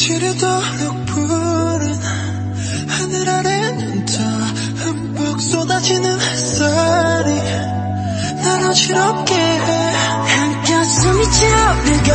지르도록 푸른 하늘 아래는 더 흠뻑 쏟아지는 햇살이 날 어지럽게 해. 한가슴이 차오르고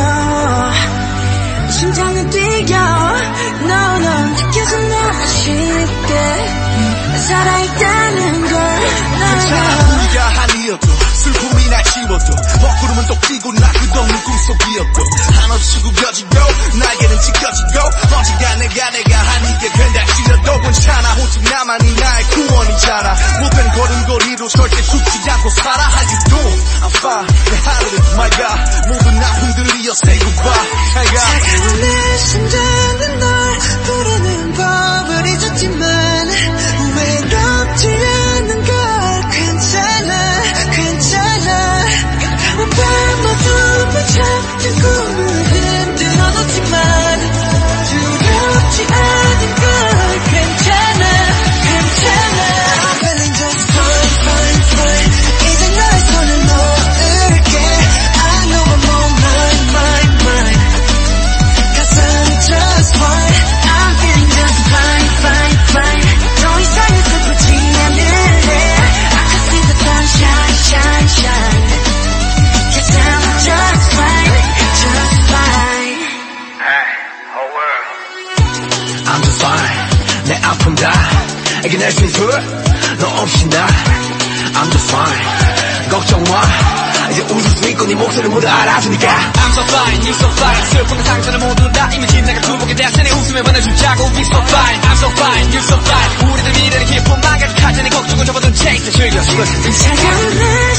심장은 뛰어. 너는 느껴져 너무 쉽게 살아있다는 걸. 우리가 아니어도 슬픔이 날 지워도 먹구름은 또 끼고 나 끝없는 꿈속이었고 한없이 구겨지고 날개는 찢겨지고 언젠가 내가 하니게 된다 치려도 괜찮아. 오직 나만이 나의 구원이잖아. 모든 걸음걸이로 절대 죽지 않고 살아. How you doing? I'm fine. 내 하루는 my God 모든 아픔들이여 say goodbye. 차가운 내 심장은 널 부르는 법을 잊었지만 외롭지 않는 걸. 괜찮아 괜찮아. 밤 어둠을 찾는 꿈을 흔들어놓지만 두렵지 않은 걸. 괜찮아 괜찮아. I'm feeling just fine fine fine. 이제 너의 손을 놓을게. I know I'm on mine. Cause I'm just fine. I'm feeling just fine fine fine. 더 이상은 슬프지 않을래. I can see the sunshine shine shine. Cause I'm just fine just fine. Hey, whole world. I'm just fine. 내 아픔 다 이겨낼 수 있어 너 없이 나. I'm just fine. 걱정 마 이제 웃을 수 있고 네 목소리 모두 알아주니까. I'm so fine, you so fine. 슬픔과 상처를 모두 다 이미 지나가 두목에 대신 내 웃음에 반해주자고. We so fine, I'm so fine, you so fine. 우리들 미래는 기쁨 망가져 가진 내 걱정을 접어둔 chase 즐겨. 차가운 내